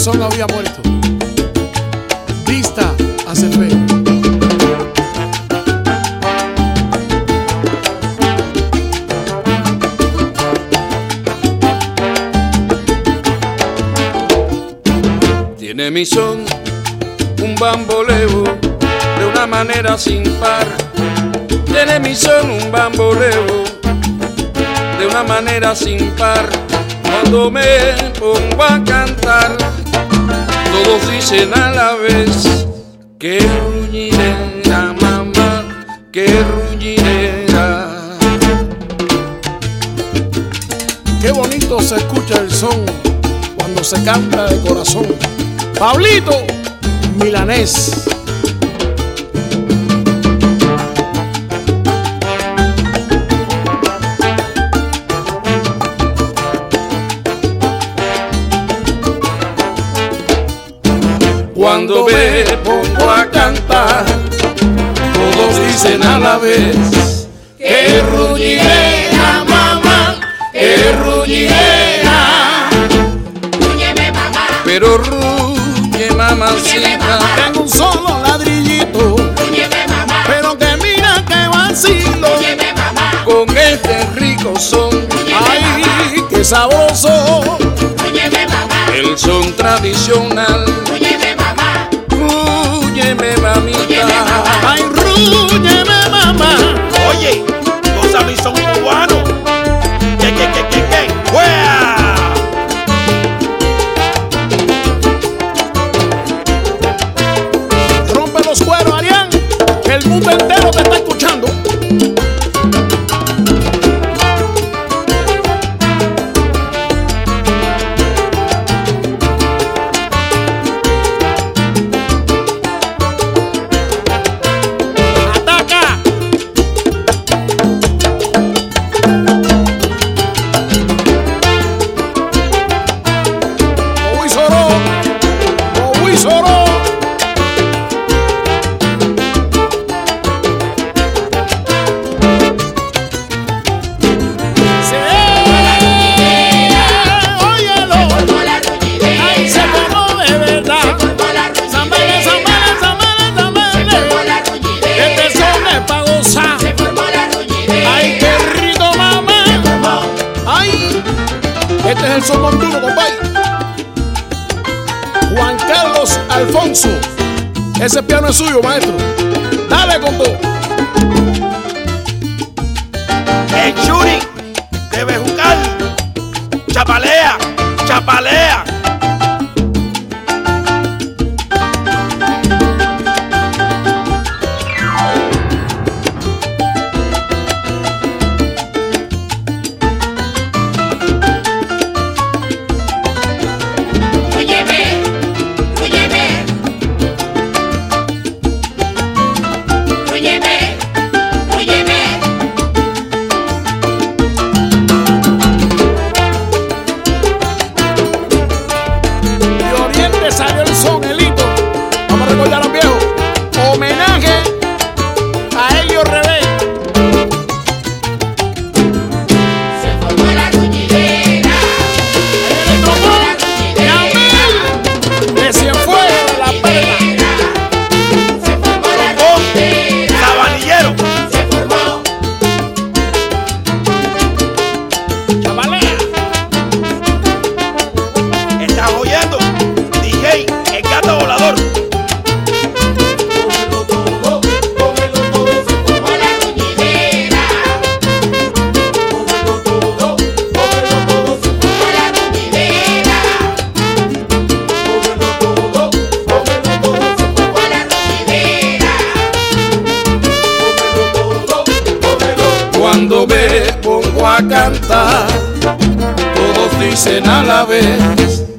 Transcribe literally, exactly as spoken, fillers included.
son había muerto. Vista hace feo. Tiene mi son un bamboleo de una manera sin par. Tiene mi son un bamboleo de una manera sin par. Cuando me pongo a cantar, todos dicen a la vez: qué ruñidera, mamá, qué ruñidera. Qué bonito se escucha el son cuando se canta de corazón. Pablito Milanés. Cuando me pongo a cantar, todos dicen a la vez: qué ruñidera, mamá, qué ruñidera. Rúñeme, mamá. Pero ruñe, mamacita. Tengo un solo ladrillito. Rúñeme, mamá. Pero que mira que vacilo. Rúñeme, mamá. Con este rico son, Ay, qué sabroso. Rúñeme, mamá. el son tradicional. Rúñeme, mamá. Rúñeme, mamita. Ay, rúñeme, mamá. Oye, los amigos son cubanos. ¿Qué, qué, qué, qué, qué? ¡Fuera! Rompe los cueros, Arián, que el mundo entero te está escuchando. Este es el son montuno, compadre. Juan Carlos Alfonso. Ese piano es suyo, maestro. Dale con todo. El Churi debe jugar. Chapalea, chapalea. Cuando me pongo a cantar, todos dicen a la vez: